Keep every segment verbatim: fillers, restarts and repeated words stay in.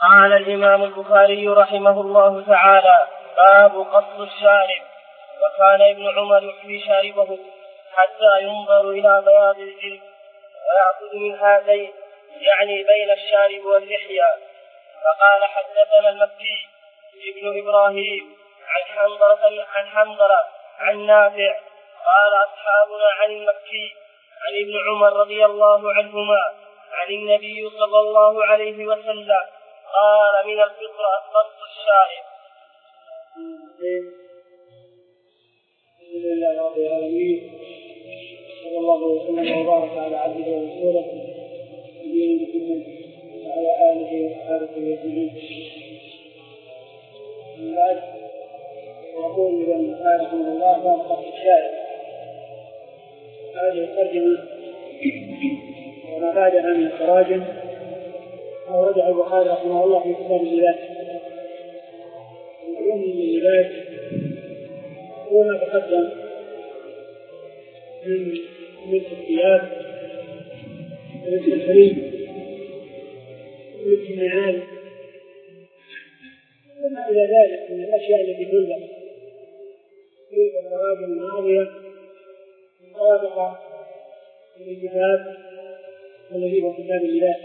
قال الإمام البخاري رحمه الله تعالى: باب قص الشارب. وكان ابن عمر يحيي شاربه حتى ينظر إلى بياض الجلد ويأخذ من هذين، يعني بين الشارب واللحية. فقال: حدثنا المكي ابن إبراهيم عن حنظلة عن حنظلة عن نافع قال: أصحابنا عن المكي عن ابن عمر رضي الله عنهما عن النبي صلى الله عليه وسلم قال: من الفطرة قص الشارب. الحمد لله رب العالمين، صلى الله وسلم وبارك على عبده ورسوله نبينا محمد وعلى آله وصحبه أجمعين. من بعد يقول ابن قال رحمه الله: باب قص الشارب. هذه الترجمة وما بعدها من التراجم أورده البخاري رحمه الله في كتاب اللباس. يقول من اللباس هو ما تقدم من لبس الثياب ولبس الحرير ولبس النعال وما إلى ذلك من الأشياء التي تلبس في التراجم الماضية مطابقة للكتاب الذي هو كتاب اللباس.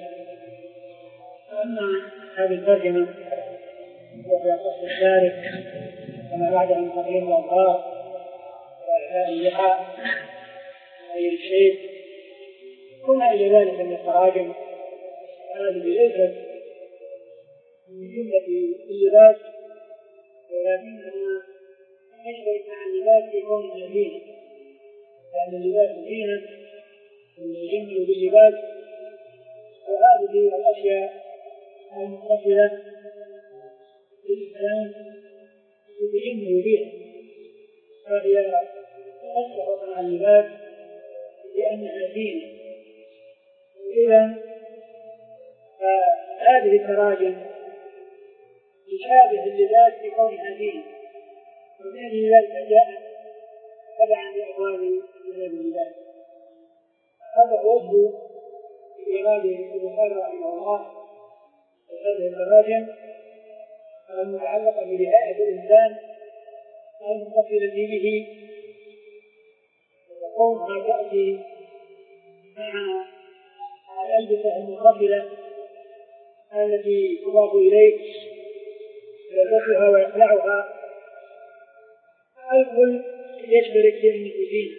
أما هذه الترجمة وهي قص الشارب وما بعدها من تقليم الأظهار وإعفاء اللحى وغير الشيب وما إلى ذلك من التراجم، هذه ليست من جملة اللباس، ولكنها تشترك مع اللباس في كونها زينة، لأن اللباس زينة ويجمل باللباس، وهذه الأشياء المتصلة بالإسلام يتجمل بها، فهي تشترك مع اللباس لأنها زينة. إذا فهذه التراجم تشابه اللباس في كونها زينة، ومن ذلك جاءت تبعا لأبواب كتاب اللباس. هذا وجه إرادة البخاري رحمه الله هذه التراجم المتعلقة برعاية الإنسان المتصلة به، وكونها تأتي مع الألبسة المتصلة التي تضاف إليه يلبسها ويخلعها، الكل يشترك في النفوذين.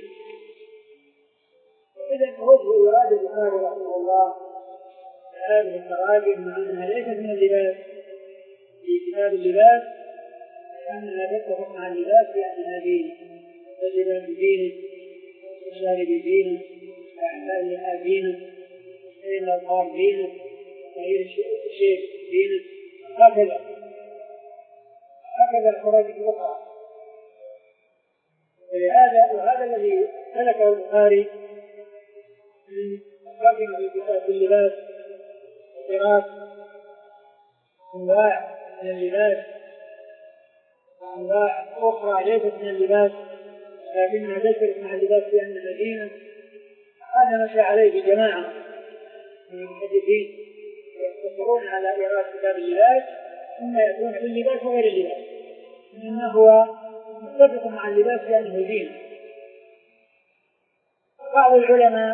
إذا وجه إرادة البخاري رحمه الله هذه التراجم مع أنها ليست من اللباس في كتاب اللباس، لأنها تتفق مع اللباس لأنها دين، اللباس دينه والشارب دينه وأعمال اللحى دينه وغير الأظهار دينه وغير الشيء دينه، هكذا هكذا الخراج الأخرى. ولهذا وهذا الذي سلكه البخاري من ترجمة الكتاب اللباس وقراءة أنواع من اللباس وأنواع أخرى ليست من اللباس لكنها تشترك مع اللباس لأنها دينة. هذا مشى عليه جماعة من المحدثين يقتصرون على قراءة كتاب اللباس ثم يأتون باللباس وغير اللباس، إنما هو متفق مع اللباس لأنه دينة. بعض العلماء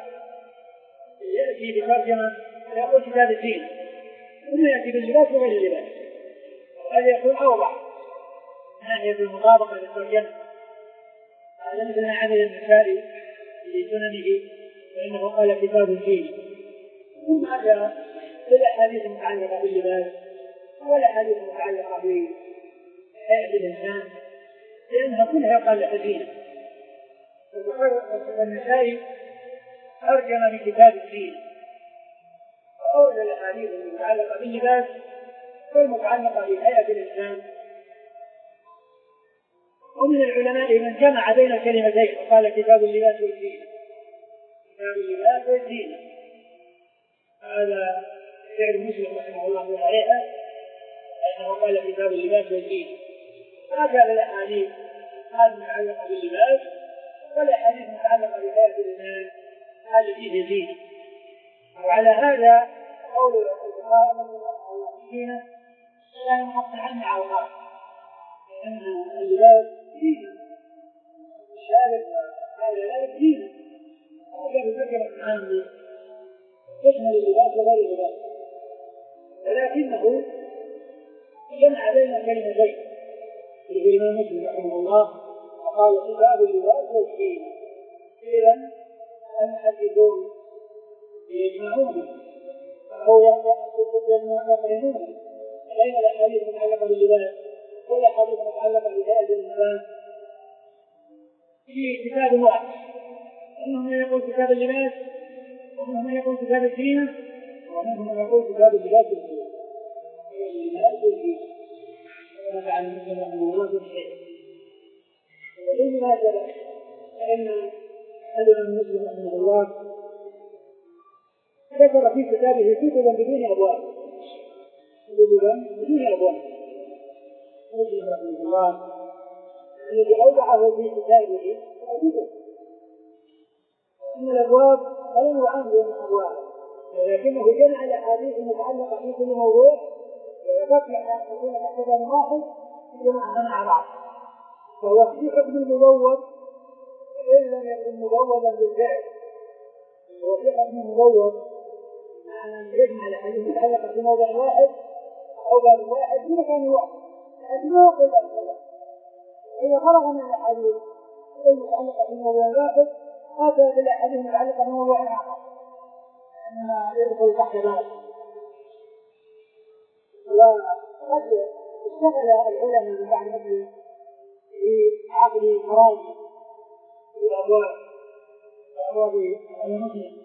يأتي بترجمة يقول كتاب الدين ثم يأتي باللباس وغير اللباس، هذا يكون أوضح ناحية المطابقة للترجمة. هذا مثل عمل النسائي في سننه فإنه قال كتاب الدين، ثم أتى بالأحاديث المتعلقة باللباس والأحاديث المتعلقة بحياة الإنسان لأنها كلها قال الدين. النسائي ترجم من كتاب الدين وأورد الأحاديث المتعلقة باللباس والمتعلقة بحياة الإنسان. ومن العلماء من جمع بين الكلمتين وقال كتاب اللباس والدين، كتاب اللباس والدين. هذا فعل مسلم رحمه الله عليها أنه قال كتاب اللباس والدين. هكذا الأحاديث هذه متعلقة باللباس والأحاديث متعلقة بحياة الإنسان هذه فيه دين. وعلى هذا قول فينا لا ينحط عنه على الأرض، لأن اللباس دينا الشارع وهذا ذلك دينا، هذا بذكر عن يشمل اللباس وغير اللباس، ولكنه جمع بين كلمتين في الإمام مسلم رحمه الله وقال كتاب اللباس والدين. إذن المحدثون يجمعون أو يقرنون بين الأحاديث المتعلقة باللباس والأحاديث المتعلقة بهذه الإنسان في كتاب واحد، منهم من يقول كتاب اللباس، ومنهم من يقول كتاب الدين، ومنهم من يقول كتاب اللباس والدين. اللباس والدين نفع المسلم رحمه الله بالشيء. ولماذا؟ فإن الإمام مسلم رحمه الله ذكر في كتابه كتبا بدون أبواب، كتبا بدون أبواب. مسلم رحمه الله الذي أوضعه في كتابه كتب إن الأبواب غير عنه من الأبواب، ولكنه جمع الأحاديث المتعلقة في كل موضوع ويفتح أن يكون كتابا واحد جمعها مع بعض، فهو في حكم المدون إن لم يكن مدونا بالفعل، هو في حكم المدون أن يجمع الأحاديث المتعلقة في موضوع واحد أو باب واحد في مكان واحد، لكن ما يقول ذلك. إذا خرج من الأحاديث المتعلقة في موضوع واحد هذا بالأحاديث المتعلقة في موضوع آخر أنها يدخل تحت ذلك. وقد اشتغل العلماء من بعد مسلم في عقد مراجع في الأبواب أبواب المسلم،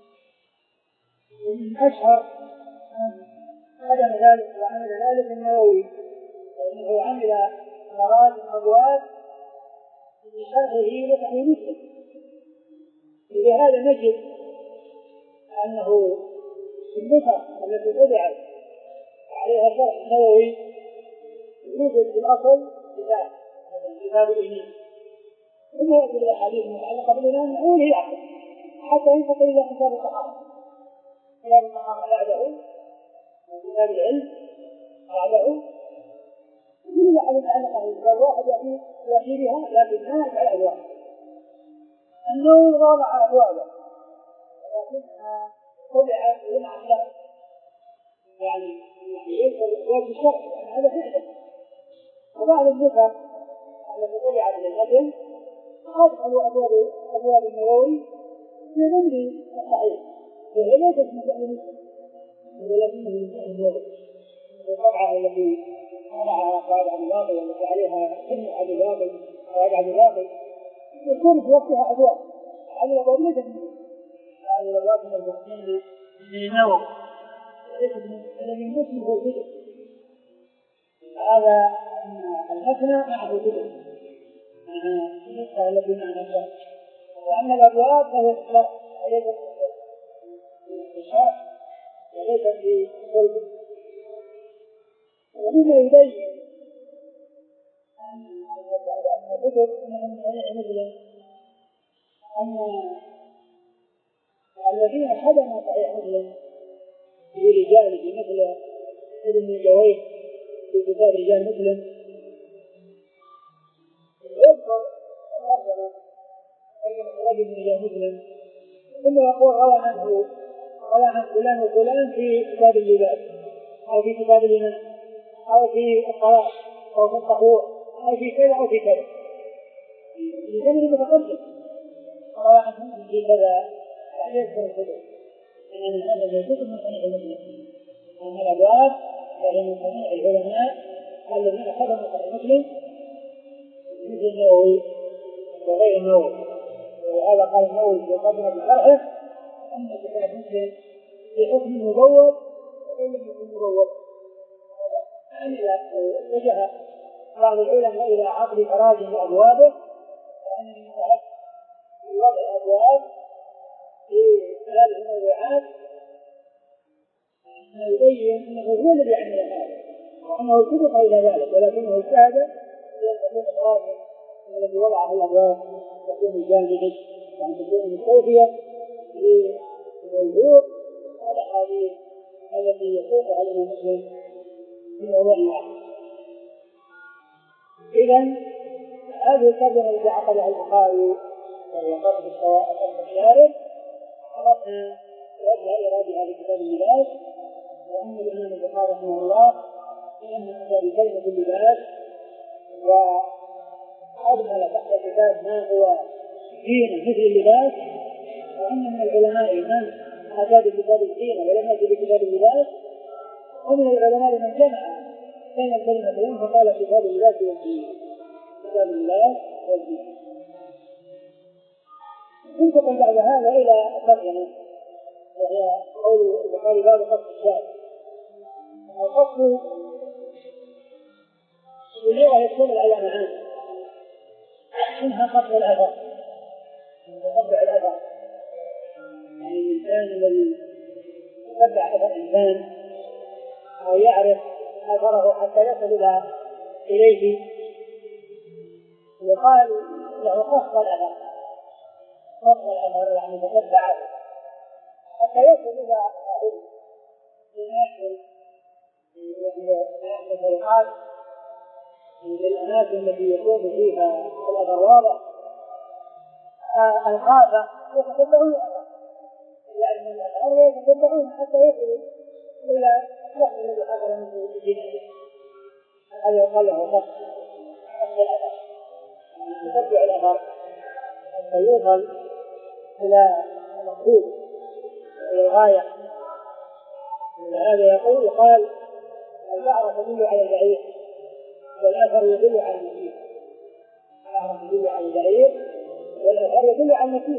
ومن أشهر قدم ذلك وعمل ذلك النووي، فإنه عمل مراجع أبواب بشرحه لصحيح مسلم. ولهذا نجد أنه النسخ التي طبعت عليها شرح نووي يوجد في الأصل كتاب كتاب الإيمان، ثم يأتي الأحاديث المتعلقة بالإيمان نقول هي أصل حتى ينتقل إلى كتاب الصحابة، كتاب الصحابة بعده وكتاب العلم بعده، كل الأحاديث المتعلقة بالكتاب واحد يأتي بها لكن ما يفعل أبواب. النووي وضع أبوابا ولكنها طبعت جمعا له، يعني يذكر الأبواب بالشرح، يعني هذا فعلا. وبعض النسخ التي طبعت للمتن أدخلوا أبواب أبواب النووي في ضمن الصحيح، وهي ليست من فعل مسلم ولكنه من فعل النووي. الطبعة التي وضعها قائد عبد الباقي والتي عليها ابن عبد الباقي قائد عبد الباقي يكون في وقتها أبواب، هذه الأبواب ليست من هذه الأبواب من المسلمين للنووي الذي المسلم هو كتب، هذا المثنى معه كتب النسخة التي معنى الشرح، وأما الأبواب فهي تطلق وليست في الشرح وليست في الصلب. ومما يبين أن الكتب من صحيح مسلم أن الذين حدموا صحيح مسلم برجاله مثل ابن جويح في كتاب رجال مسلم يذكر ربنا رجل من رجال مسلم ثم يقول روى عنه روى عن فلان وفلان في كتاب اللباس أو في كتاب الإيمان أو في الصلاة أو في الطهور أو في كذا أو في كذا، الزمن متقدم روى عنه في كذا لا يذكر الكتب، لأن هذا الكتب من صنيع المسلم. أما الأبواب فهي من صنيع العلماء الذين خدموا صحيح مسلم مثل النووي وغير النووي. ولهذا قال النووي في قدمة بشرحه أن كتاب مسلم في حكم مبوب وإن لم يكن مبوب. إذا وجه بعض العلماء إلى عقد تراجم أبوابه فإن المستحق في وضع أبواب في هذه الموضوعات يبين أنه هو الذي عمل هذا وأنه سبق إلى ذلك، ولكنه اجتهد لأن تكون الراجل الذي وضعه الأبواب تكون جامعة وأن تكون مستوفية للوضوء والأحاديث التي يسوقها الإمام مسلم في موضوع واحد. إذن هذه الترجمة التي عقدها البخاري وهي قصد الشارع عرفنا وجه إرادها في كتاب اللباس، وأن الإمام البخاري رحمه الله في أن كتاب كلمة اللباس وأدخل تحت الكتاب ما هو دين مثل اللباس، وأن من العلماء من أتى بكتاب الدين ولم يأتي بكتاب اللباس، ومن العلماء من جمع بين الكلمتين فقال كتاب اللباس والدين، كتاب اللباس والدين. انتقل بعد هذا إلى الترجمة وهي قول البخاري باب قصد الشارع. القصد باللغة يشتمل على معاني، منها قطع الأثر، قطع الأثر يعني الإنسان الذي يتبع أثر إنسان أو يعرف أثره حتى يصل إليه يقال له قصد الأثر. قصد الأثر يعني تتبعه حتى يصل إلى أهله لنحن الطريقات للأماكن التي يكون فيها الأثر واضح. الغابة يتتبعون الأثر، يعني الأثر يتتبعون حتى يصلوا إلى الشخص الذي حضر منه الجنة. هذا يقال له قصد الأثر، يتبع الأثر حتى يوصل إلى المقصود إلى الغاية. هذا يقول يقال البعرة تدل على البعير والأثر يدل على المسير. البعرة تدل على البعير والأثر يدل على المسير.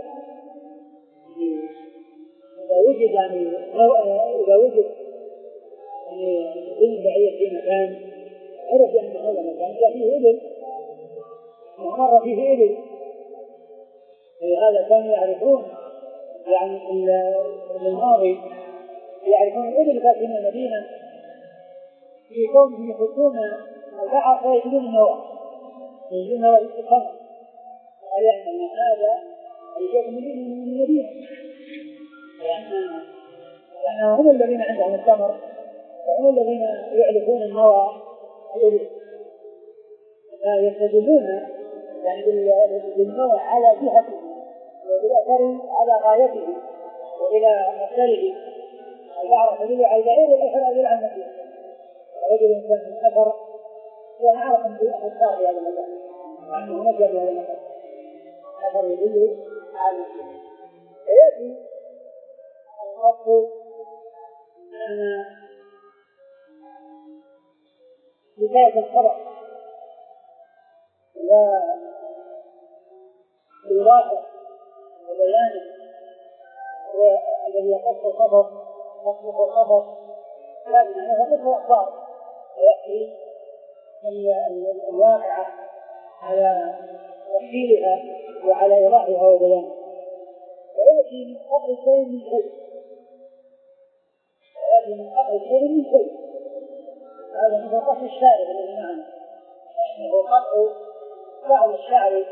إذا وجد يعني إذا وجد يعني ابن بعير في مكان عرف أن هذا المكان جاء فيه إبل مر فيه إبل، لهذا كانوا يعرفون يعني في الماضي يعرفون الإبل ساكنين المدينة في كونهم يخطون البحر ويجدون النوى يجدون نوى الاستقامة، قال يعني أن هذا يجب من المدينة لأنهم هم الذين عندهم التمر وهم الذين يعرفون النوى الإبل، فيستدلون يعني بالنوى على جهته وبالأثر على غايته وإلى مكانه. البعرة تدل على البعير والأثر يدل على المسير. رجل إنسان من أثر يعرف أن في أثر في هذا المكان وأنه نجا بهذا المكان، أثر يدل على المسير. فيأتي القصد أن بداية الخبر لا إضافة وبيانه والذي يقص الخبر يطلق الخبر لكن هذا كله أخبار ويأتي الواقعة على تفصيلها وعلى إيضاحها وبيانها، ويأتي من قبل شيء من شيء ويأتي من قبل شيء من شيء. هذا مثل قص الشارع الذي معنا، لأنه قطع بعض الشعر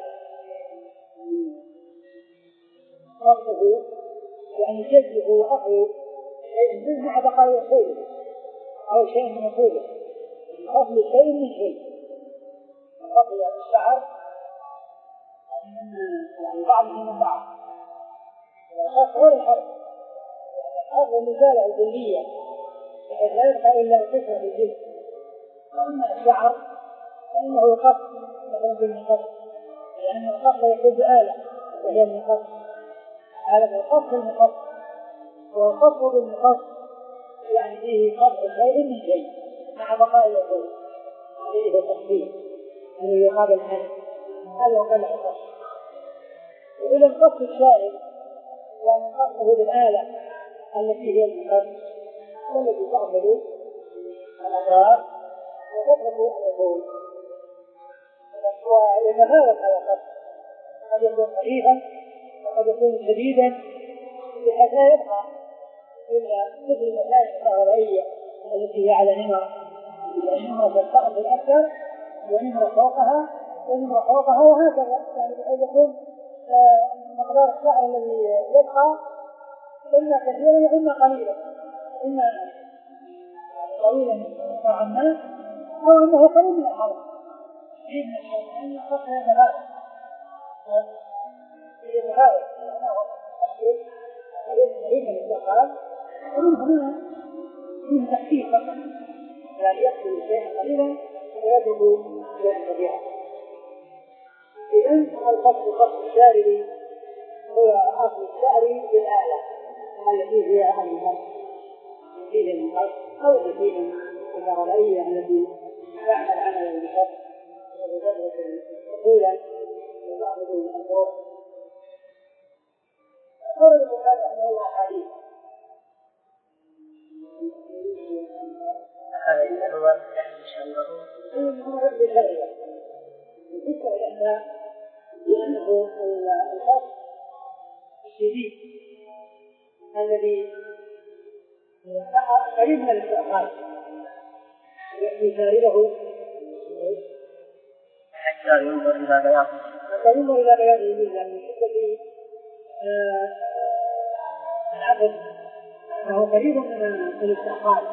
قصده يعني جده وأخذه شيء مع بقاء يقوله أو شيء من يقوله قصد شيء من شيء. قصد الشعر يعني بعض من بعض والقصد هو الحرف، هذا المثال الكلية بحيث لا يبقى إلا القصة في الجسم. وأما الشعر فإنه القصد مثلا بالمقصد، لأن القصد يكون بآلة وهي المقصد، آلة القصد المقصد، والقصد بالمقصد يعني فيه قطع شيء من شيء مع بقاء الوصول فيه تقدير يعني يقابل الحد. هذا هو كلمة القصد. وإذا القصد الشائع يعني قصده بالآلة التي هي المقصد والتي تعمل الأدراك وتطلق الوصول، ويتفاوت هذا القصد، قد يكون خفيفا وقد يكون شديدا بحيث لا يبقى إلا مثل المسائل الكهربائية التي هي على نمر، النمرة تستقبل الأكثر ونمرة فوقها ونمرة فوقها وهكذا، يعني بحيث يكون مقدار الشعر الذي يبقى إما كثيرا وإما قليلا، إما طويلا نوعا ما، أو أنه قريب من الحرم قريب من الحرم لأن الخط يتفاوت يتفاوت قريب من الاستقبال، ومن هنا فيه تخفيف فقط، يعني يقتل شيئا قليلا ويجب شيئا كبيرا. إذن القصد قصد الشارب هو أصل الشعر بالآلة التي هي أهم القصد فيه القصد أو التي الغرائية التي تعمل عملا بالقصد وتدرس طولا وتأخذ الأمور. قول البخاري رحمه الله حديث هذا هو إنه رد شرعي بالنسبة لأن لأنه القصد الشديد الذي قريب من الاستعقال يأتي شاربه حتى ينظر إلى بياضه حتى ينظر إلى بياضه لأن شدة العقد فهو قريب من الاستعقال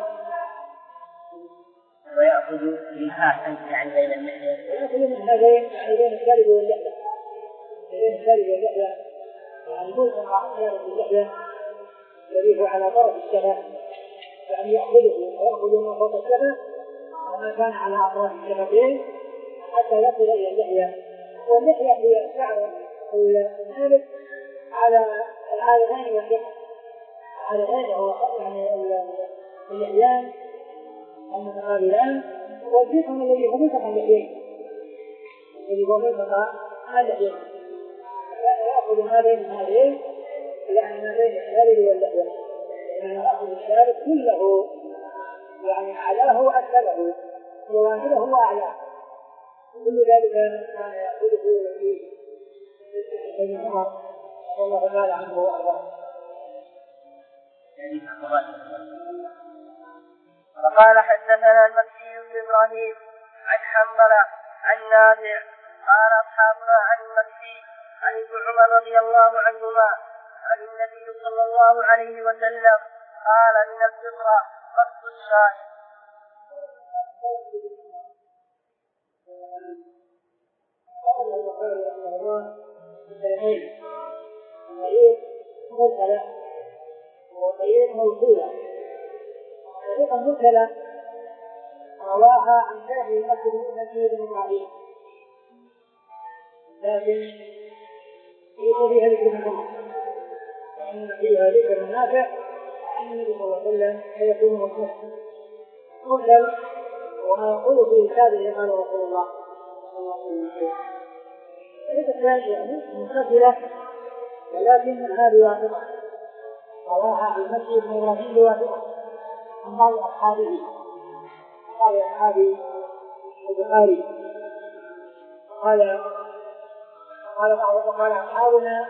ويأخذ منها يعني بين اللحية ويأخذ منها بين يعني بين الشارب واللحية بين الشارب واللحية يعني ملصق الشارب واللحية الذي هو على طرف الشبه، يعني يأخذه ويأخذ ما فوق الشبه وما كان على أطراف الشبهين حتى يصل إلى اللحية. واللحية هي شعر النابت على العالمين واللحية على غيره هو يعني اللحيان المتقابلان، والذكر الذي هو منطقة اللحيين الذي هو منطقة اللحيين يأخذ ما بين هذين يعني ما بين الشارب واللحية، يعني يأخذ الشارب كله يعني أعلاه وأسفله وظاهره وأعلاه، كل ذلك كان يأخذه في ابن عمر والله تعالى عنه وأرضاه. وقال حدثنا المكي بن إبراهيم عن حنظلة عن نافع قال أصحابنا عن المكي عن ابن عمر رضي الله عنهما عن النبي صلى الله عليه وسلم قال من الفطرة قصد الشارب. قال البخاري رحمه الله الصحيحين طريق مرسلة وطريق موصولة. الطريقة المرسلة رواها عن شافعي المكي بن إبراهيم لكن ليس فيها ذكر محمد وإن فيها ذكر نافع عن النبي صلى الله عليه وسلم فيكون مرسلا مرسل وما يقول في رساله قال رسول الله صلى الله عليه وسلم. الطريقة الثانية يعني منفصلة ولكنها بواسطة رواها عن المكي بن إبراهيم بواسطة عن بعض أصحابه بعض أصحاب البخاري قال قال بعض قال أصحابنا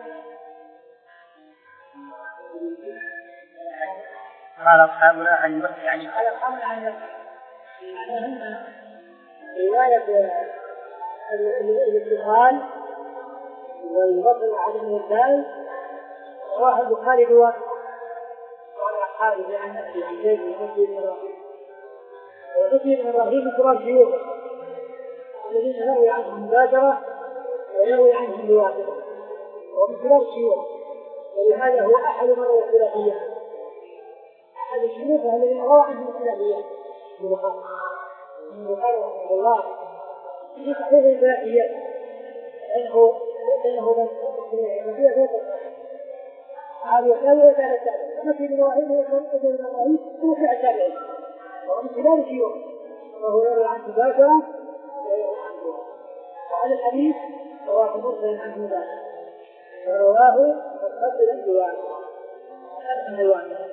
قال أصحابنا عن المكي يعني قال أصحابنا عن المكي يعني هنا رواية الاتصال والوصل عدم الإرسال رواه البخاري بواسطة قال أصحابه عن المكي عن زيد بن بن إبراهيم ومكي بن إبراهيم كبار شيوخه الذين يروي عنهم مباشرة ويروي عنهم بواسطة ومن كبار الشيوخ، ولهذا هو أحد من روى الثلاثية أحد الشيوخ الذين روى عنهم الثلاثية من البخاري رحمه الله في صحيح الثلاثية إنه إنه من فيها ثلاثة هذا يحتاج إلى ثلاثة التابعين ومكي بن إبراهيم هو ابن إبراهيم هو فيها التابعين ومن كبار الشيوخ وهو يروي عنه مباشرة ويروي عنه وعلى الحديث رواه مرسل عن مباشرة ورواه متصلا بواسطة هذا الواسطة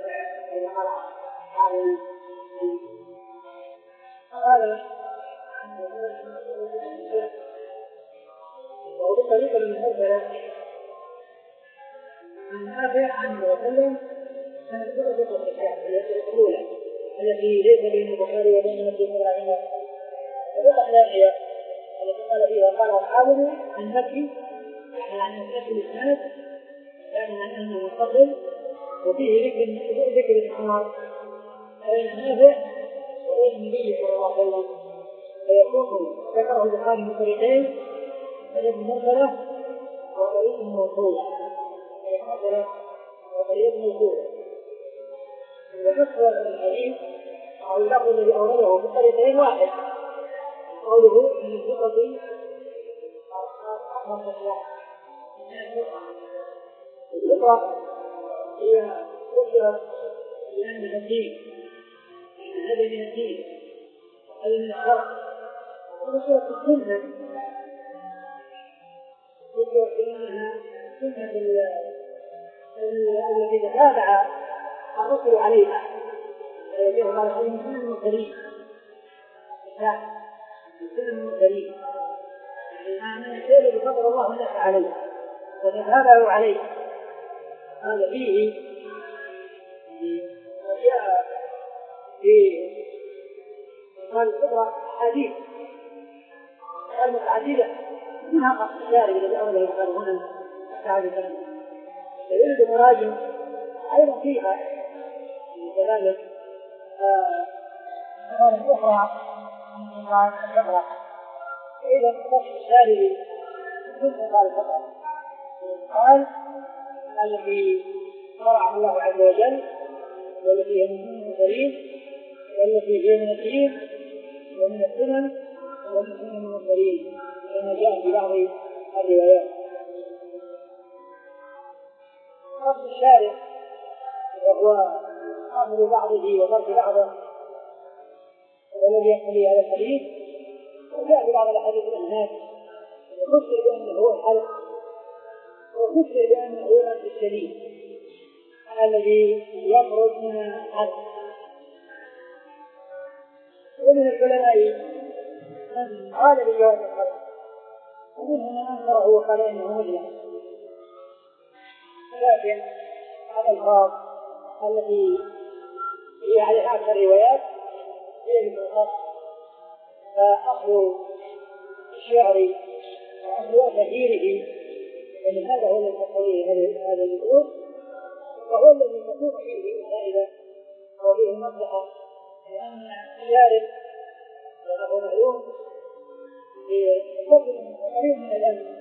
قال وبطريقة المرسلة عن نافع عنه وسلم كانت درجة الحكاية الأولى التي ليس بين البخاري وبين مسلم رحمه الله. الطريقة الثانية التي قال فيها قال أصحابنا عن مكي يعني عن نفس الإسناد يعني عن أنه متصل وفيه ذكر ذكر الإسناد بين نافع النبي صلى الله عليه وسلم فيكون ذكره البخاري بطريقين، طريق مرسلة وطريق موصولة. مرسلة وطريق موصولة. وذكر الحديث أو اللفظ الذي أورده بطريقين واحد، قوله من الثقة الفطرة هي فطرة لأنها الدين، هذا من الدين، هذا من الشرع. وفطرة السنة فطرة لأنها سنة التي تتابع الرسل عليها، ويجب على كل سنة المرسلين سنة المرسلين يعني الشيء بفضل الله الناس عليه وتتابعوا عليه. هذا فيه جاء في قال الفطرة حديث المتعددة منها قصد الشارع الذي أوله يقال هنا تعرفا فيريد مراجم أيضا فيها كذلك أخرى أخرى من قال الفطرة. إذا قصد الشارع من قال الفطرة قال الذي شرعه الله عز وجل والتي هي من المرسلين والتي هي من الدين ومن السنن ومن سنن المرسلين كما جاء في بعض الروايات. قصد الشارع وهو قبل بعضه وترك بعضه والذي يقتضي هذا الحديث، وجاء في بعض الاحاديث الانهاك وفسر بانه هو الحلق وفسر بانه هو الامر الشديد الذي يخرج من الحلق. ومن العلماء من قال بجواز الحلق ومنهم من انكره وقال انه مجنح، لكن الألفاظ التي هي عليها أكثر روايات هي مثل الخط، فأخذ الشعر وأخذ تغييره يعني هذا هو الذي تقتضيه هذا النصوص، وهو الذي تكون فيه فائدة وفيه مصلحة، لأن الشارع وله معلوم بفضل قريب من الأمن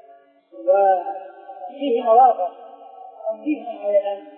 وفيه مواقع فيها على الآن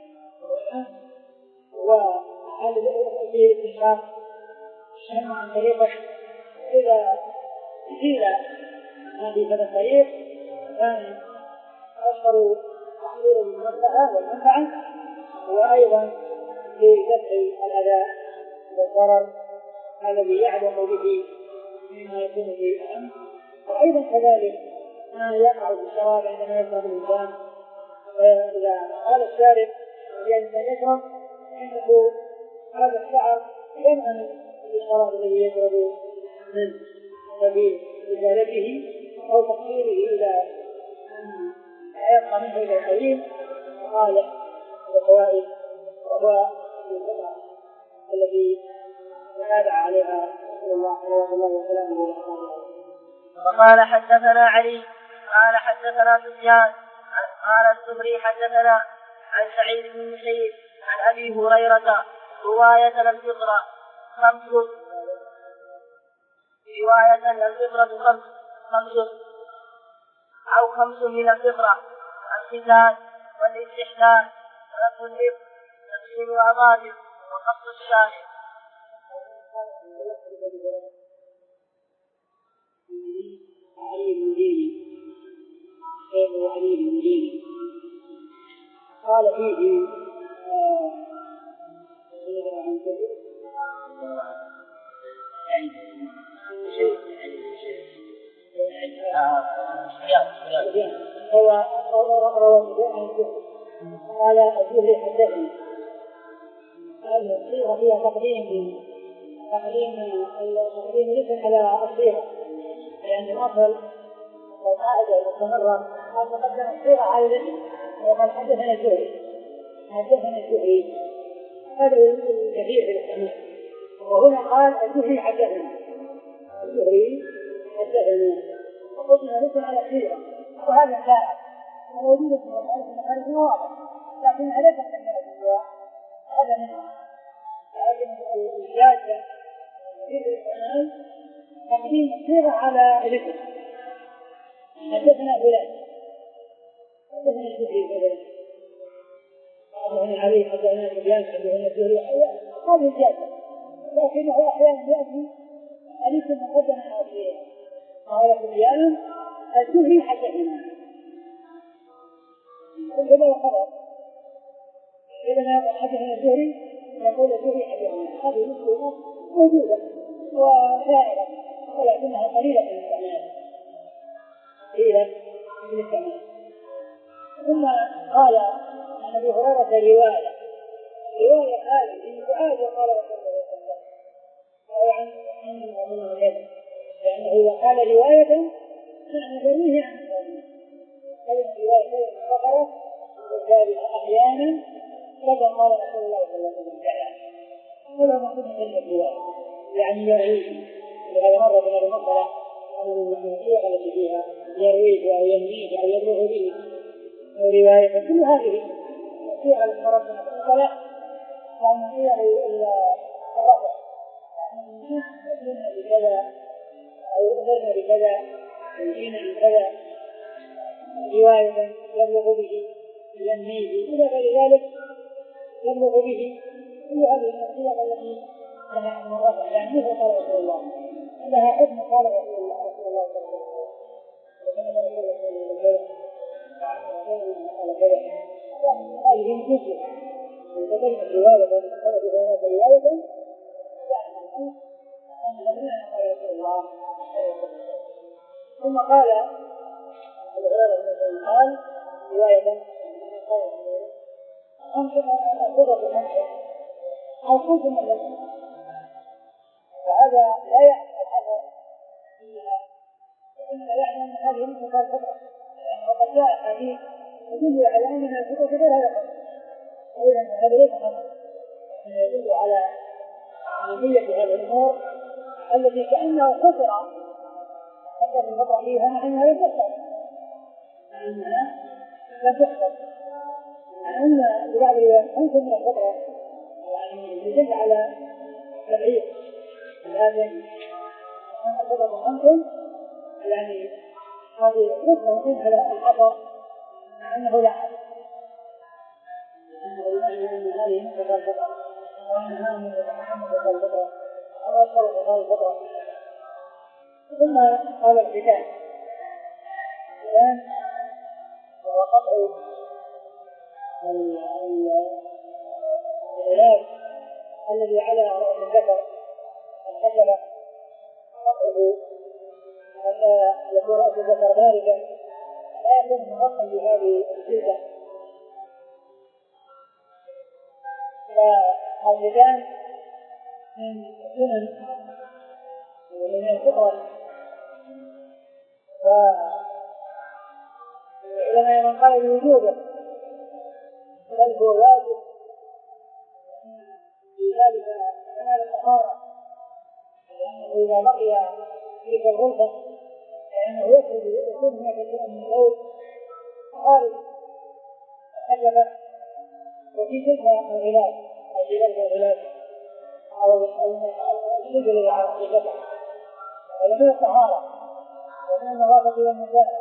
وهذا فيه الاستشراق الشمع عن طريقه. إذا زيل هذه هذا الطريق كان أشهر تحضير المنفعة والمنفعة وأيضا لدفع الأذى والضرر الذي يعلق به مما يكون به الأمن. وأيضا كذلك ما يقع في الشراب عندما يشرب الإنسان، إذا قال الشارب لأن يشرب عنده هذا الشعر ينهى الشراب الذي يشرب من سبيل إزالته أو تقصيره إلى أن يبقى منه إلى القليل وصالح وفوائد، وهو الفطرة التي تابع عليها رسول الله صلى الله عليه وسلم. وقال حدثنا علي قال حدثنا سفيان قال الزهري حدثنا عن سعيد بن المسيب عن أبي هريرة رواية الفطرة خمس رواية الفطرة خمس خمس أو خمس من الفطرة: الختان والاستحلال ونفخ الإبط وتقسيم الأظافر وقص الشارب. علي المديني سيد علي المديني قال فيه هو قال الزهري حدثني هذه الصيغة فيها تقديم تقديم تقديم الاسم على الصيغة، لأن الأصل والقاعدة مستمرة أن تقدم الصيغة على الاسم. وقال حدثنا الزهري حدثنا الزهري هذا الكثير في الحديث، وهنا قال الزهري حدثنا الزهري حدثنا وقلنا الاسم على الصيغة، وهذا لا موجود في الحديث واضح، لكن عليه تقدم الأسماء هذا منه. لكن جادة الإنسان تقديم الصيغة على الاسم. حدثنا فلان، حدثنا الزهري مثلا، حدثنا علي، حدثنا سفيان، حدثنا الزهري، هذه الجادة. لكنه أحيانا يأتي الاسم مقدما على الصيغة. قال سفيان الزهري حدثنا، وكذا الخبر إذا حدثنا الزهري يقول الزهري حدثنا، هذه الصيغة موجودة وشائعة ولكنها قليلة من الاستعمال، قليلة من الاستعمال. ثم قال عن أبي هريرة رواية رواية هذه تعاد قال رسول الله صلى الله عليه وسلم عن عن المؤمنين كذا، لأنه إذا قال رواية نحن نرويه عن المؤمنين. هذه رواية كذا مختصرة وذلك أحيانا كذا قال رسول الله صلى الله عليه وسلم كذا. هذا مقصود من الرواية، يعني يرويه. هذا مرة من المقبلة الصيغة التي فيها يرويه أو ينميه أو يبلغ به رواية. كل هذه الصيغة التي مرتنا في الصلاة كان فيها الرفع، يعني أخبرنا بكذا أو أخبرنا بكذا ينهينا عن كذا، رواية يبلغ به ينميه إلى غير ذلك يبلغ به. كل هذه الصيغ التي لها عن الرفع، يعني مثل قال رسول الله لها حكم قال رسول الله رسول الله صلى الله عليه وسلم هذه الجزء من تكلم الرواية بين الحدث وبين الرواية يعني أنها منها قال رسول الله. ثم قال أبو هريرة قال رواية أنتم أخذوا بخمسة أو كنتم من الذين، وهذا لا يعني الحظر فيها، وإنما يعني أن هذه مثل الفطرة، وقد جاء حديث يدل على أن الفطرة غير هذا الأمر. وإذا هذا ليس خطأ، يدل على عملية هذه الأمور التي كأنه خسر حتى في الفطرة فيها، مع أنها لم تحصل، مع أنها لم تحصل، مع أن ببعض الروايات أنتم من الفطرة يعني يدل على تبعيض. لكن الفطرة أنتم يعني هذه نصف على الحظر، مع أنه لا حظر، أنه يعني أن هذه نصف الفطرة وأنها نصف الفطرة أو أشهر هذه الفطرة. ثم قال الختان، الختان هو قطع العلاج الذي على رأس الذكر الحجرة، قطعه حتى يكون رأس الذكر باردا لا يكون مغطى بهذه الجلدة. فالختان من السنن ومن الفطرة، ولما من قال بوجوبه بل هو واجب في ذلك كمال الطهارة، لأنه إذا بقي تلك الغرفة فإنه يخرج يكون هناك شيء من البول خارج الحجبة، وفي تلك الغلاف أو في ذلك الغلاف أو الشجر الذي على الحجبة، هذا من الطهارة ومن النظافة والنزاهة،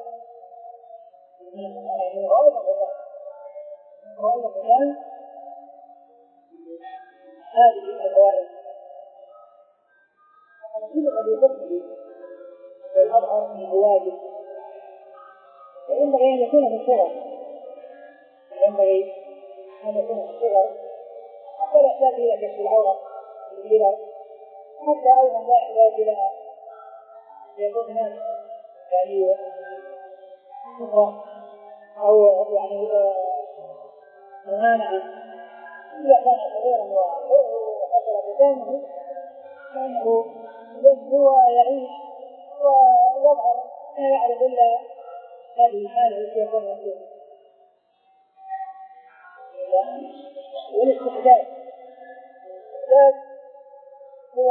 من غاية الغلاف غاية الغلاف هذه الفوائد. الشيء الذي يقصد والأظهر من الواجب ينبغي أن يكون في الصغر، ينبغي أن يكون في الصغر حتى لا يحتاج إلى كشف العورة الكبيرة، حتى أيضا لا يحتاج إلى يكون هناك يعني صغر أو يعني ممانعة. إذا كان صغيرا وحصل بثانه فإنه هو يعيش ويظهر لا يعرف إلا هذه الحالة التي يكون فيها. والاستحداث الاستحداث هو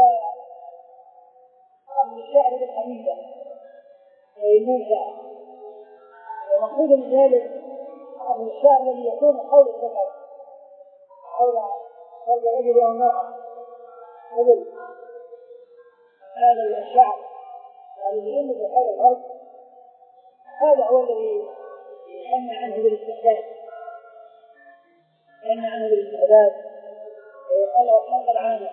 الشعر بالحميدة والمنزع، ومقصود من ذلك الشعر الذي يكون حول الذكر حول الرجل أو المرأة قبل هذا الشعر الذي ينبت حول الأرض، هذا هو الذي يمنع عنه بالاستحداث، يمنع عنه بالاستحداث ويقال له حلق العانة.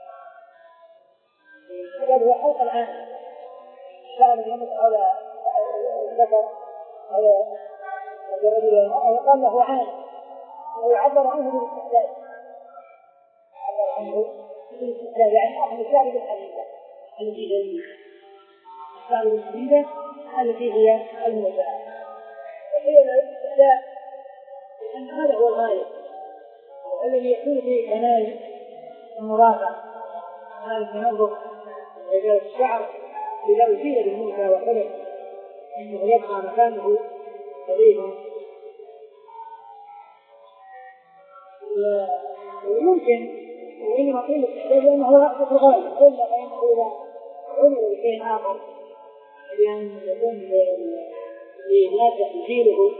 السبب هو حلق العانة، الشعر الذي ينبت على الذكر على الرجل يقال له عانة، ويعبر عنه بالاستحداث، يعبر عنه بالاستحداث يعني أخذ الشعر بالحديدة التي هي الشعر بالحديدة التي هي الموسى. وهي الاستحداث لأن هذا هو الغالب الذي يكون فيه كمال المرافع، كمال التنظف وإزالة الشعر إذا أزيل بالموسى وحلق أنه يبقى مكانه قريبا. وممكن وإنما قيل الاستحداث لأنه رأس الغالب، إلا فإنه إذا عمل بشيء آخر لأن يكون لناس يزيله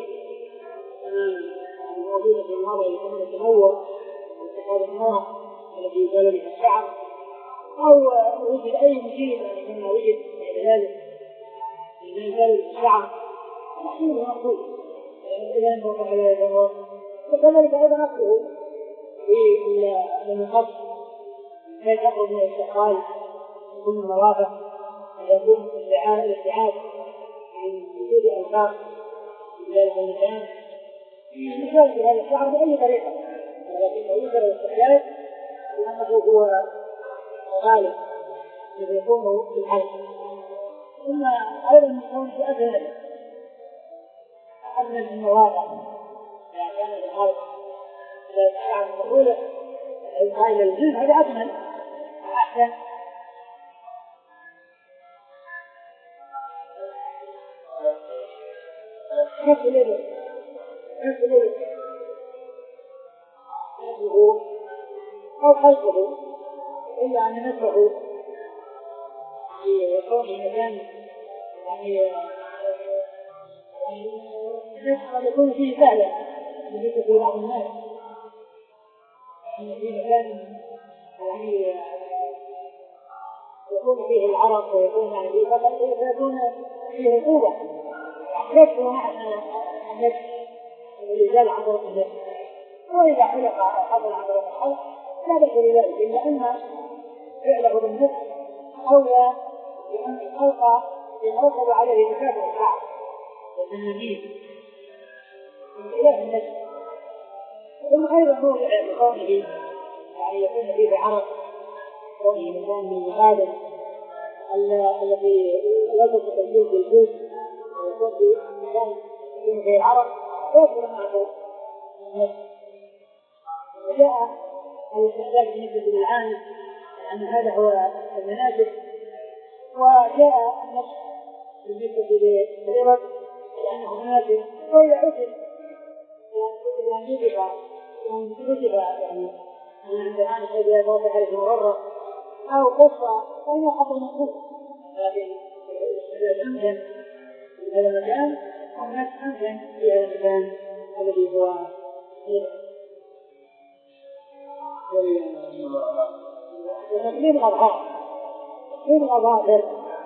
الموجودة في الماضي يكون التنور واتخاذ النار الذي يزال بها الشعر، أو وجد أي مزيل مما وجد بعد ذلك يزال الشعر محمول مقبول إذا أنه قبل ذلك. وكذلك أيضا نفسه في المقص كيف يخرج من الاستقبال يكون المرافق ويكون الاستعاد من وجود الأنفاق في ذلك المكان يشارك هذا الشعر بأي طريقة، ولكن يوجد الاستحداث لأنه هو غالب الذي يكون في الحج. ثم أيضا يكون في أدنى أدنى من المواقع إذا كان الحج إذا كان مقولة القائل الجزء هذا أدنى أحسن. نفس الإبر نفس الإبر نفسه أو حلقه، إلا أن نفسه يكون في مكان يعني قد يكون فيه سهلة بالنسبة لبعض الناس، في مكان يعني يكون فيه العرق ويكون يعني فيه فقط يكون فيه رطوبة يكفي معنى النفس الرجال عبر النفس. وإذا حلق أو حضر عبر الحلق لا بأس بذلك، إلا أن فعله بالنفس أولى بأن الحلق يترتب عليه مكافأة الشعر والنميم من خلاف النفس. ثم أيضا موضع لقومه يعني يكون فيه عرق كونه مكان من المغادر الذي لا تستطيع بالجوز ويكون في مكان يكون فيه العرق يوصل معه النفس. وجاء الاستحداث بالنسبة للعانة لأن هذا هو المناسب، وجاء النفس بالنسبة للإبر لأنه مناسب. وإذا عسل يعني يجب أن يجب يعني أن عند العانة إذا يتوقع عليه مغرق أو قصة فإنه حصل مخصوص، لكن الاستحداث أمكن في هذا المكان والنفس أمكن في هذا المكان الذي هو وتقليم الأظهار. تقليم الأظهار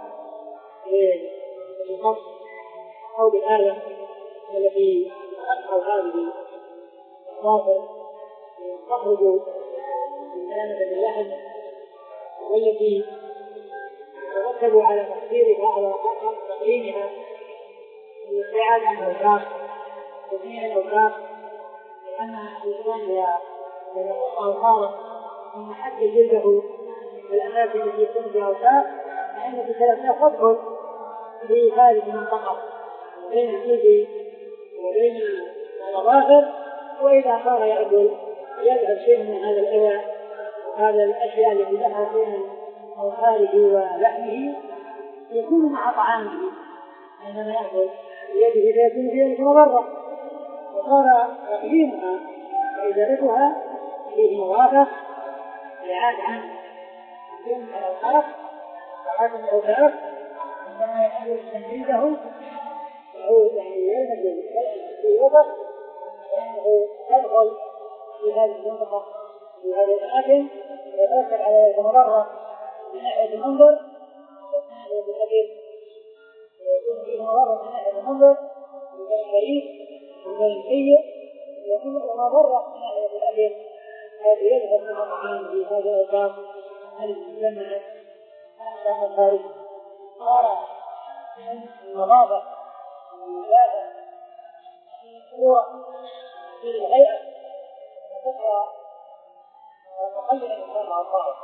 بالقص أو بالآلة التي أدخل هذه الأظافر تخرج من كانت اللحم والتي ترتب على تقديرها على تقليمها للابتعاد عن الأوساخ وتجميع الأوساخ، لأن الإنسان إذا يقص أظهاره ثم حد جلده الأماكن التي يكون فيها أوساخ فإن تتلاشى تدخل في هذه المنطقة بين الجلد وبين الأظافر، وإذا صار يعدل يذهب شيء من هذا الأذى وهذا الأشياء التي دخلت بين أوصاله ولحمه يكون مع طعامه عندما يأكل بيده فيكون في ذلك مضرة، وصار تقديمها وإزالتها فيه موافق لعاد عن يوم الأوقاف وحاكم الأوقاف عندما يحدث تنفيذه فهو يعني يلمس في وضع لأنه يدخل في هذه المنطقة في هذه الأماكن ويترتب على مضرة من ناحية المنظر ومن ناحية الحديث يكون فيه مضرة من ناحية المنظر ومن الشريف ومن السيء ويكون مضرة من ناحية الحديث. هذا يذهب من المؤمنين في هذا الأوقات هل الجنة أحسن الخارج قال من المضافة والمجازة في صورة في الهيئة وتقرأ وتقلل الإنسان مع الله.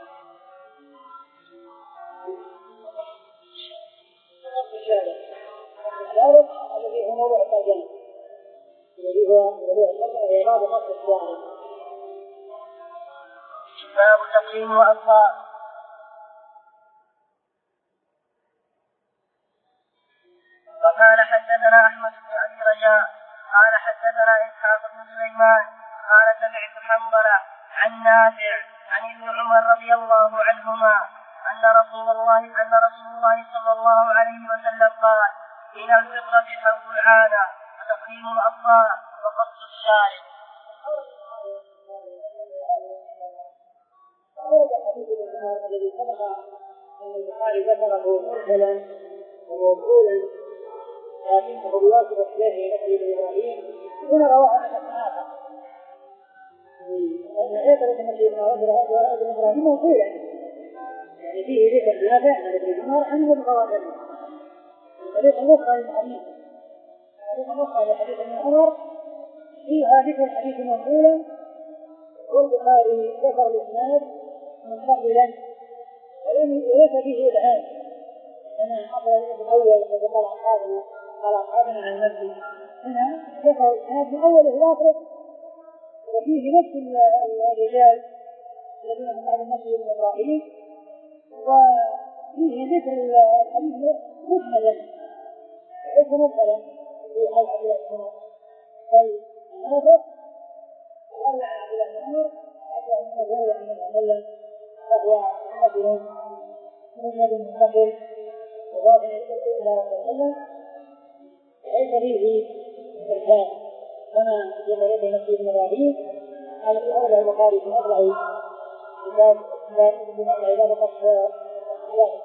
الثالث الذي هو موضوع الترجمة الذي هو موضوع الترجمة هي بعض خط الشارع. باب تقييم وأطفال. وقال حدثنا أحمد بن أبي رجاء قال حدثنا إسحاق بن سليمان قال سمعت حنظلة عن نافع عن ابن عمر رضي الله عنهما أن رسول الله أن رسول الله صلى الله عليه وسلم قال: من الفطرة حلق العانة وتقليم الأظفار وقص الشارب. هذا حديث الذي سبق أن البخاري ذكره مرسلا وموصولا لكنه بواسطة شيخه نبي بن إبراهيم هنا رواه عن الصحابة. أن عيسى بن إبراهيم موصولا يعني فيه ذكر نافع عن ابن عمر عنه بقواعد حديث النصر للحديث حديث النصر لحديث ابن عمر فيها ذكر الحديث موصولا والبخاري ذكر الإسناد منفصلا وليس فيه إبهام أنا حصل الأول الذي قال أصحابنا قال أصحابنا عن نفسه هنا ذكر الإسناد من أوله إلى آخره وفيه نفس الرجال الذين من بعد النبي بن إبراهيم وفيه ذكر الحديث مجملا ليس مبهما في حال عبد الأسماء بل نافع قال عبد الأسماء حتى أنه جاء من المعلم فهو رجل مسند مستقل وضاف إلى رسول الله ليس فيه إرهاب كما جمع يده نبي بن إبراهيم قال في أول البخاري في أضلع كتاب ابن عبادة قصة ذلك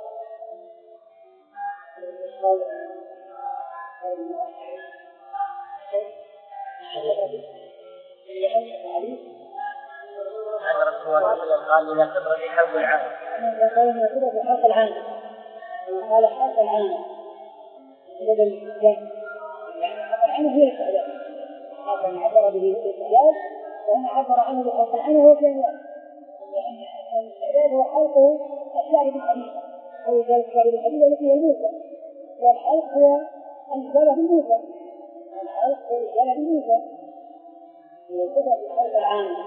هذا رسول الله قال إذا كبر في حلق العانة إذا قال إذا كبر في حلق العانة قال حلق العانة بدل الإسلام يعني حلق العانة هي الاستعداد هذا عبر به الاستعداد وأنا عبر عنه بحلق العانة هو الإسلام يعني الاستعداد هو حلقه الشعر بالحديث أو إزالة الشعر بالحديث التي هي الموسى والحلق هو الإزالة بالموسى الحلق هو الإزالة بالموسى وكبر في حلق العانة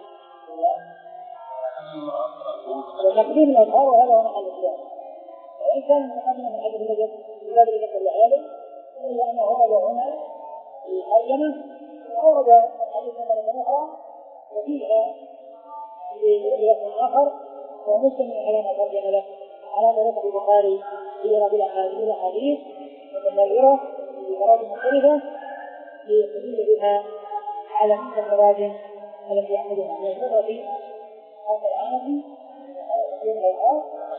وتقديم الأظهار وهذا هو محل الإسلام وإن كان مقدمة من عدد النجد بباب الذكر العالم إلا أنه ورد هنا الترجمة وأورد الحديث مرة أخرى وفيها بلفظ آخر ومسلم على ما ترجم له على طريقة البخاري في إيراد الأحاديث متكررة بمراد مختلفة ليستدل بها على تلك المراجع التي يحملها من الفطرة أو العامة من الأوقات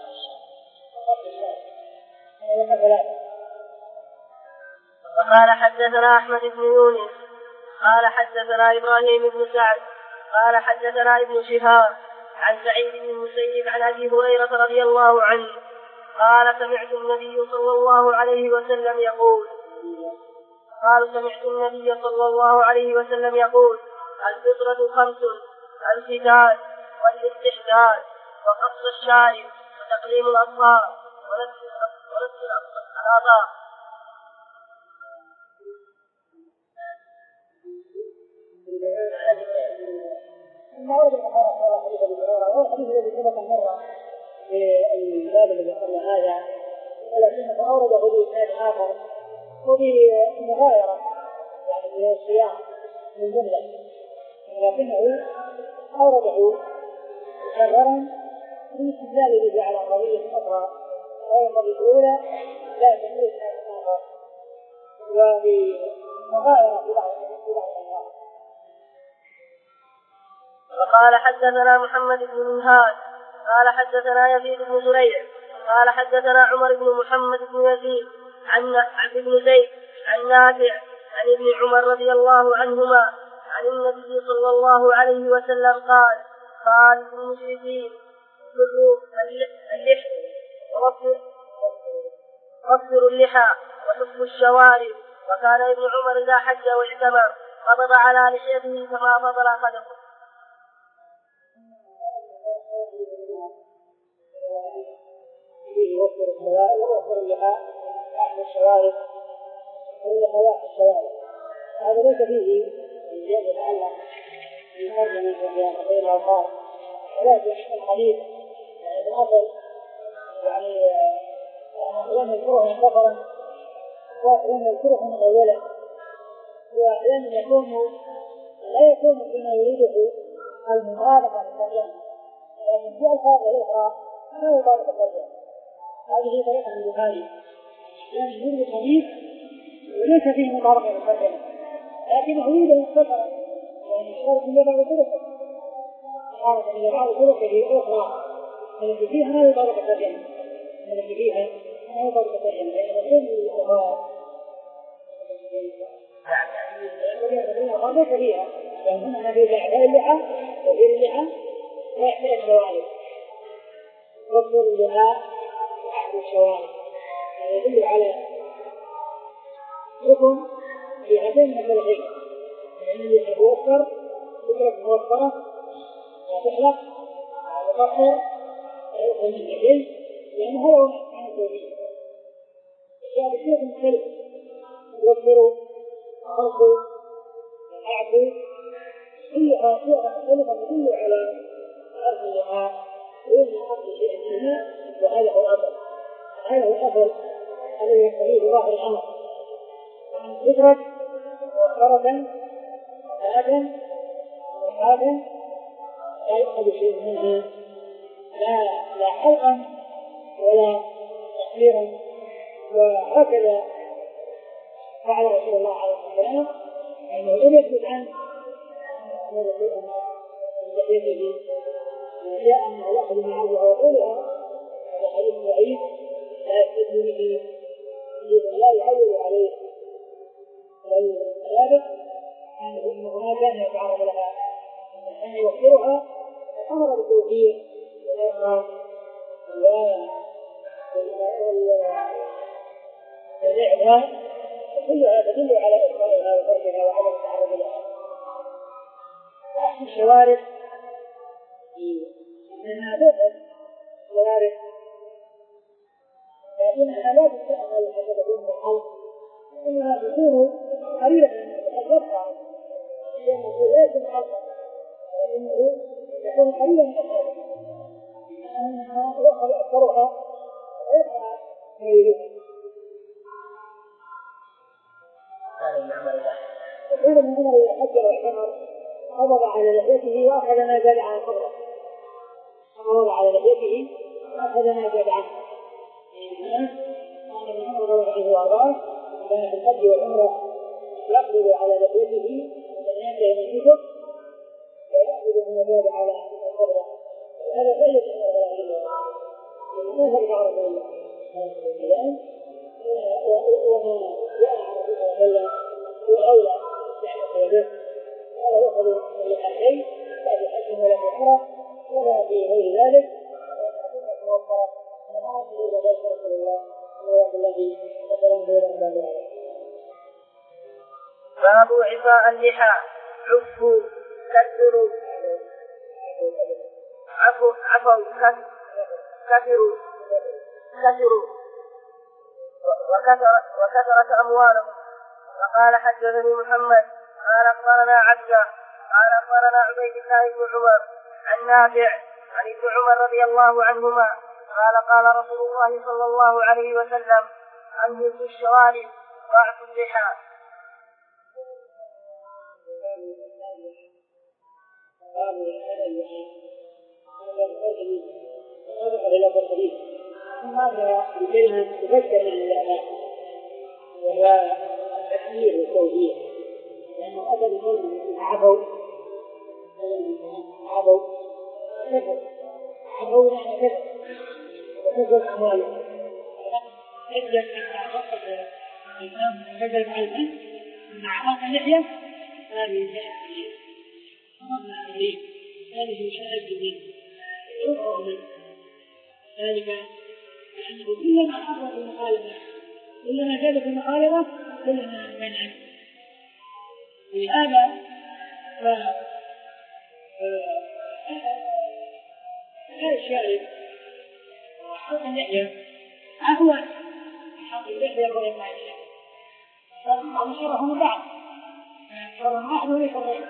وقال حدثنا أحمد بن يونس قال حدثنا إبراهيم بن سعد قال حدثنا ابن شهاب عن سعيد بن المسيب عن أبي هريرة رضي الله عنه قال سمعت النبي صلى الله عليه وسلم يقول قال سمعت النبي صلى الله عليه وسلم يقول الفطرة خمس: الختان والاستحداد وقص الشارب وتقليم الأظفار ولبس الأعضاء. ما ورد الحديث حديث ابي هريره هو الحديث الذي سبق مره في الباب الذي قبل هذا ولكنه اورده باسناد اخر وبمغايره يعني في الصيام من جمله لكنه اورده مكررا في استدلال به على قضيه اخرى وهي القضيه الاولى لكن في اسناد اخر وبمغايره في بعض الانواع. وقال حدثنا محمد بن منهاد قال حدثنا يزيد بن زريع قال حدثنا عمر بن محمد بن يزيد عن عبد بن زيد عن نافع عن ابن عمر رضي الله عنهما عن النبي صلى الله عليه وسلم قال قال المشركين كلوا اللحى وقصروا اللحى وحفوا الشوارب. وكان ابن عمر إذا حج واعتمر قبض على لحيته كما فضل قدمه. يوفر الشوارب ويوفر اللحى ويحمي الشوارب واللحيات في الشوارب. هذا ليس فيه شيء يتعلق بالترجمة بين الألفاظ، ولكن الحديث يعني بالأصل يعني لم يذكره مختصرا ولم يذكره مطولا، ولم يكون لا يكون فيما يريده المطابقة للترجمة، لكن في ألفاظ أخرى لا يطابق الترجمة. هذه طريقة البخاري، يعني يريد الحديث وليس فيه مطابقة للترجمة، لكنه يريد مختصرا، يعني اشترط من بعض طرقه اشترط من بعض طرقه أخرى التي فيها ما يطابق الترجمة، التي فيها ما يطابق الترجمة، لأن الرسول الأخرى يعني ليس فيها، لأن هنا في إعداد اللحى وغير اللحى لا يحتاج شوارب، وغير اللحى وأحد الشوارب، يدل على حكم في هذين المسألتين، لأن اللحى توفر تترك موفرة وتحلق وتقصر ويدخل من الجيش، لأن هذا هو معنى التوحيد. الشيء بشيء مختلف، يوفروا خلقوا أعطوا كلها صورة مختلفة تدل على أرض اللقاء ويجب أن شيء منها، وهذا هو الأصل، هذا هو الأصل الذي يقتضيه ظاهر الأمر، وأن تدرك مؤخرة وآدم وآدم لا يؤخذ شيء منها، لا لا حلقا ولا تقديرا. وهكذا فعل رسول الله عليه الصلاة والسلام، أنه لم يثبت عنه أنه شيئا من دقيقه جاء أنه يأخذ معه ويقولها، هذا حديث ضعيف لا يستدل به، لا يعول عليه بل ثابت أنه ما كان يتعرض لها أن يوفرها، وأمر بالتوفير والإكرام والإعلام، كلها تدل على إكرامها وتركها وعدم التعرض لها. وأحسن الشوارب إنها تؤخذ الشوارب، لكنها لا تستعمل حتى تكون من الحلق، إنها تكون قريبة من الحلق، لأنه لا يكون حلقا، لأنه يكون قريبا من الحلق، أنها يأخذ أكثرها ويبقى غيرها. وكان من عمر إذا حج واعتمر قبض على لحيته وأخذ ما زاد عن القبضة، قبض على لحيته وأخذ ما زاد عنه. كان من عمر رضي الله عنه كان في الحج والعمرة يقبض على لحيته وأن ينتهي من نسك ويأخذ ما زاد على القبضة، وهذا سيد عمر رضي الله عنه ما فرق على رسول الله الآن. وما جاء عن رسول الله صلى الله عليه وسلم هو أولى بحث يده، ولا يأخذ من الحجين بعد الحج ولا العمرة ولا في غير ذلك، وأن توفرت وما تريد ذلك رسول الله صلى الله عليه وسلم. باب عفاء اللحى. عفوا كثروا عفوا عفوا كثروا كثروا وكثرت أموالهم. فقال حدثني محمد قال أخبرنا عبده قال أخبرنا عبيد الله بن عمر عن نافع عن ابن عمر رضي الله عنهما قال قال رسول الله صلى الله عليه وسلم أنهزوا الشوارب واعفوا اللحى. هذا بكلمة تفكر من الإعلام وهو التكبير والتوجيه، لأنه أتى بكلمة عبوا عبوا عبوا أو يعني كذا وكذب أمواله عدة أن وقف الإمام كذب على الفن مع علاقة اللحية هذه شيء أمرنا عليه هذه شيء جديد يظهر منه ذلك لأنه كلما حرر المخالفة كلما زاد في المخالفة كلما منع لهذا الشارب وحق اللحية أهون حق اللحية وغير ما يشاء فهم شرهم بعض شرهم واحد وليس غير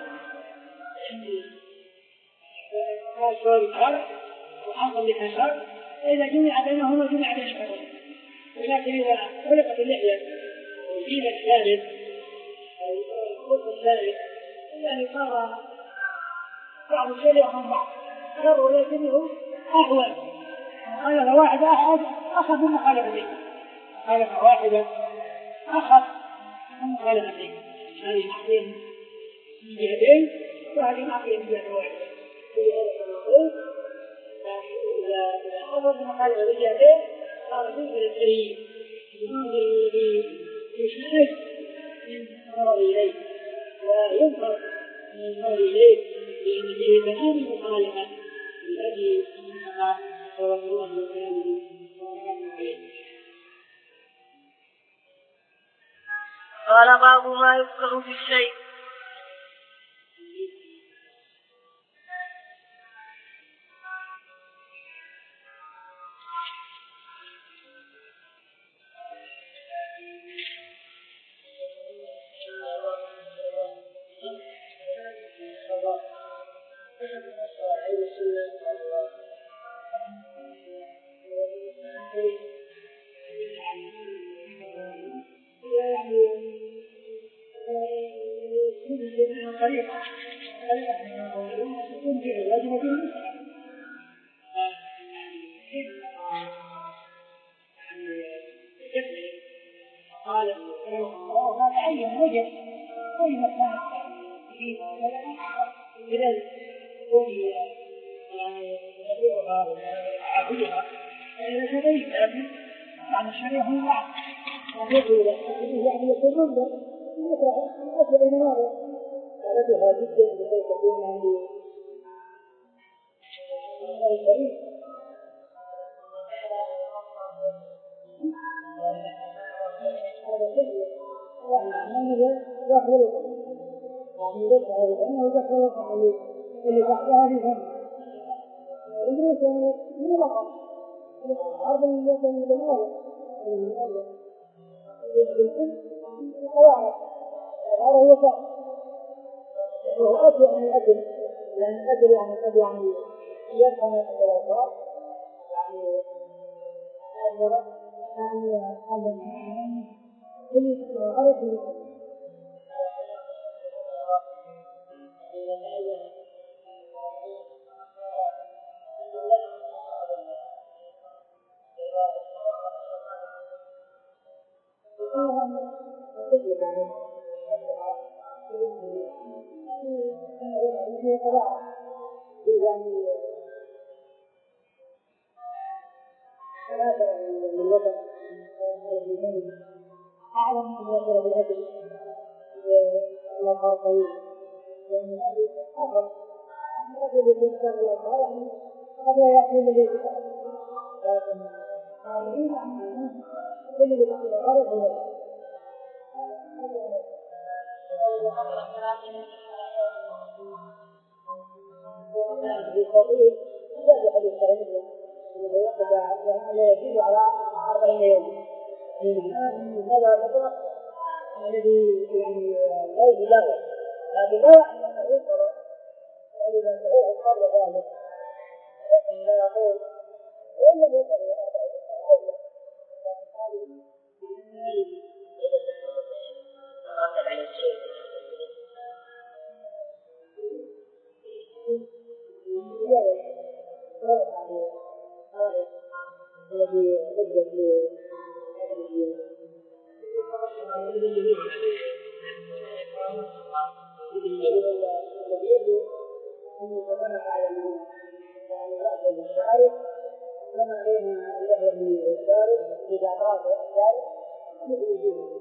شرب شرب وحق اللحية شرب فإذا جمع بينهما جمع بين الشرب ولكن إذا خلقت اللحية وجيل الشارب أو خلق الشارب يعني صار بعض الشيء يأخذ بعض شر ولكنه أهون مخالفة واحدة أخذ من مخالفتين مخالفة واحدة أخذ من مخالفتين هذه معطية من جهتين وهذه معطية من جهة واحدة إذا أخذ من مخالفة من جهتين صار جزء للسرير ينظر الذي يشهد من نظر إليه وينظر من النظر إليه لأن فيه بيان المخالفة الذي أنها توجه بيانه وكان عليه. قال باب ما يذكر في الشيء. اللي تحتها في فم إدريس من الأقل عرض من يوم من الأول القواعد هذا هو صح وهو أسوأ من الأكل لأن الأكل يعني قد يعني يفهم الألفاظ يعني أجرى يعني أجرى كل غلط من أعلم من يقول بالأجل الله طويل لأن هذه أفضل الرجل يكون كان الأفضل يعني قد لا يأتي الذي يتعب لكن عارفين عن كل اللي يكون الغرب هو في خطير لا يحدث صحيح إذا يقضى لا يزيد على أربعين يوم هذا مطلق الذي يعني لا يجوز لكن لا يعني أن ينظر إذا سأوه قبل ذلك لكن لا يقول وإن لم ينظر إلى أربعين أولى لكن هذه الذي وجد الذي يبدو أن يتبنى على المنى يعني يأكل الشارب كما بين الذي الشارب إذا قرأ الشارب مثل جيد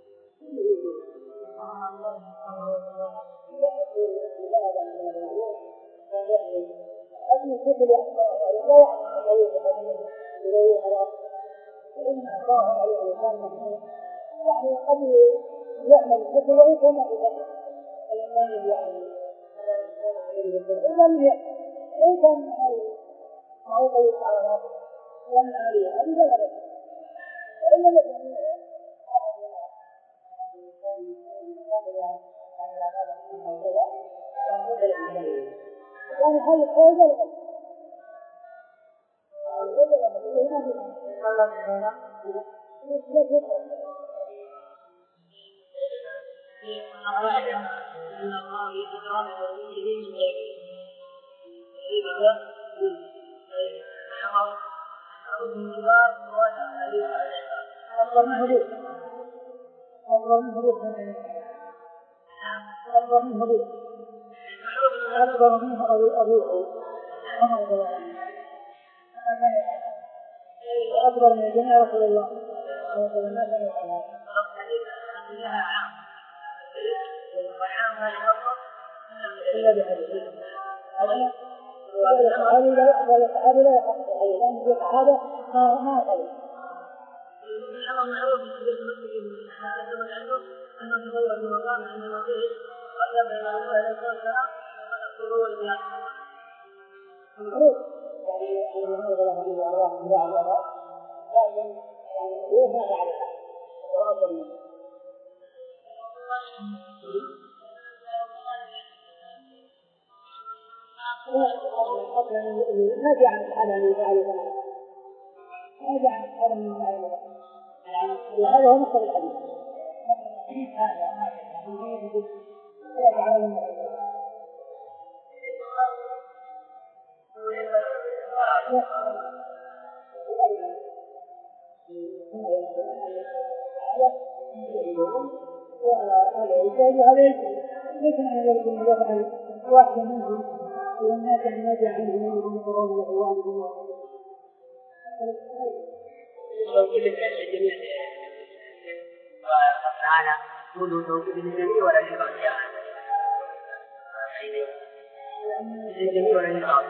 أبني كتب لا يعلم عليه إليه على فإن أعطاه عليه الإنسان محمود يعني قد يعمل كتب ويكون إذا الإنسان يعني إذا إن كان معروف على نفسه ومن عليه هذه لا بد وإلا الذي يعني هذه الحاجة أكبر منه أبوه أكبر من جميع رسول الله صلى الله عليه وسلم إلا بحديث هذا الصحابي لا يحق عليه لأن في الصحابة ما قالوا المعروف يعني المعروف له حديث الله لا على لكن هو ما عليها ما جاء عن الصحابة من فعلوا كما ما جاء عن الصحابة من فعلوا وهذا هو مصدر الحديث هذا ما يجعل وهذا عليه لكن أن يكون يفعل واحد منهم والناس أن يجعل عنهم من قرون وعوانهم توكيد الجميع تعالى كله توكيد الجميع ولا يقع الجميع ولا يقع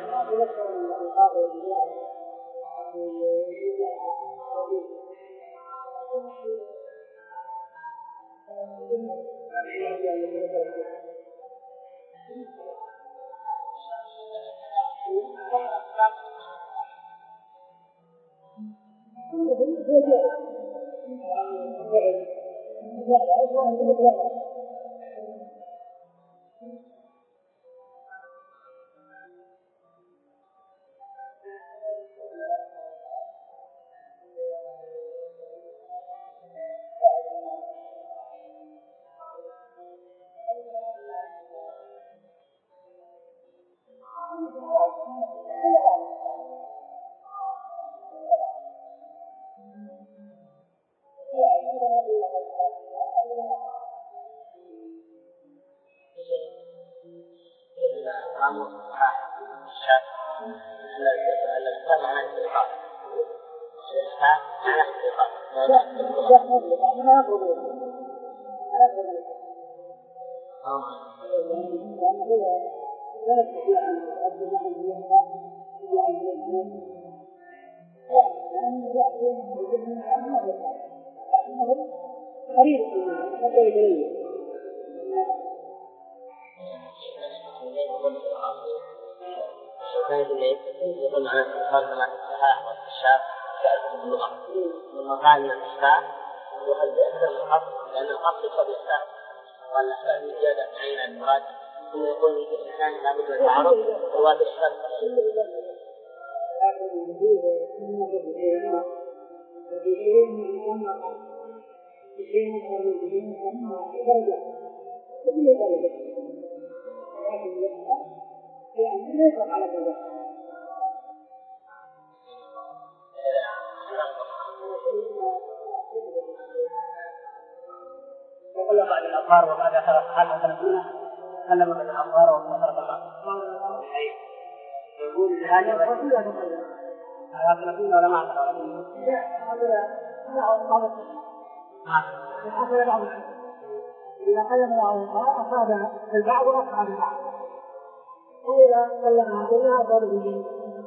يقول عن الفرق بين الصحاح والشاذ في اللغة ثم قال ان الصحاح يؤدي اكثر من القصد لان القصد يقصد الاسلام وان الاسلام زياده عين المراد ثم يقول الانسان لابد من التعرض هو بالشرط يقول بعد الأطهار وبعد ثلاث حالة ثلاث منها أنما بعد الأطهار وثلاث الأطهار يقول هذا هذا ثلاثين ولا ما أعرف؟ لا هذا لا بعض هذا بعض إذا كلم الله أصاب البعض وأصاب البعض وإذا كلمها كلها أصاب به.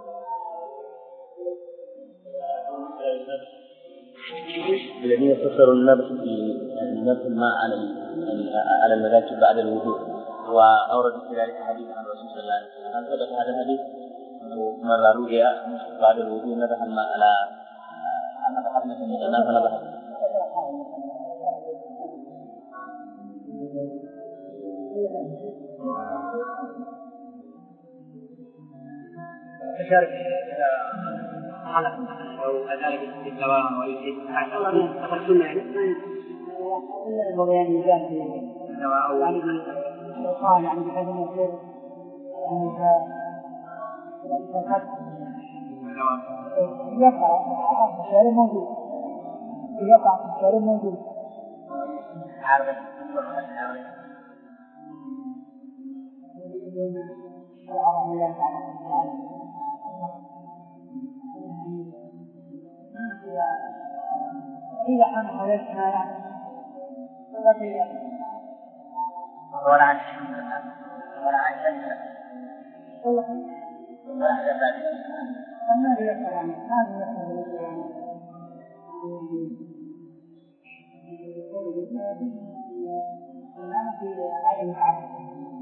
الذين يقتصر النبس نبس الماء على على المذاكب بعد الوضوء وأورد في ذلك حديث عن رسول الله صلى الله عليه وسلم. هل ثبت هذا الحديث أنه مرة روي بعد الوضوء نبح الماء على على حرمة الناس نبح؟ تشارك حلق أو كذلك في الدوام ويجب أن تكون يعني إلا البغيان يجاه في الدواء أو يعني قال يعني بحيث أن يصير يعني فقط يقع في الشارع موجود يقع في الشارع موجود عارف إذا كان حدثنا يعني ولا عن ولا عن شيء ولا حاجة ثانية. ما هي الكلام؟ ما هي الكلام؟ الآن في عالم العقل.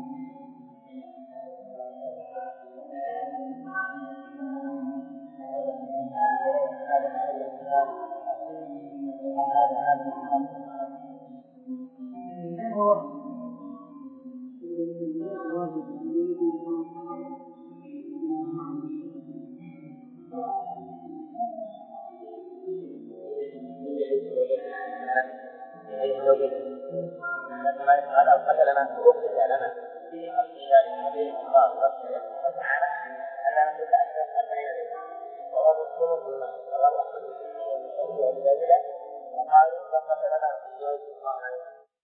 هذا القتل لنا وقتل لنا في أشياء النبي الله سبحانه أن نقول أشياء أربعين وهو مذكور في الماء والله أحمد وقالوا وقتل لنا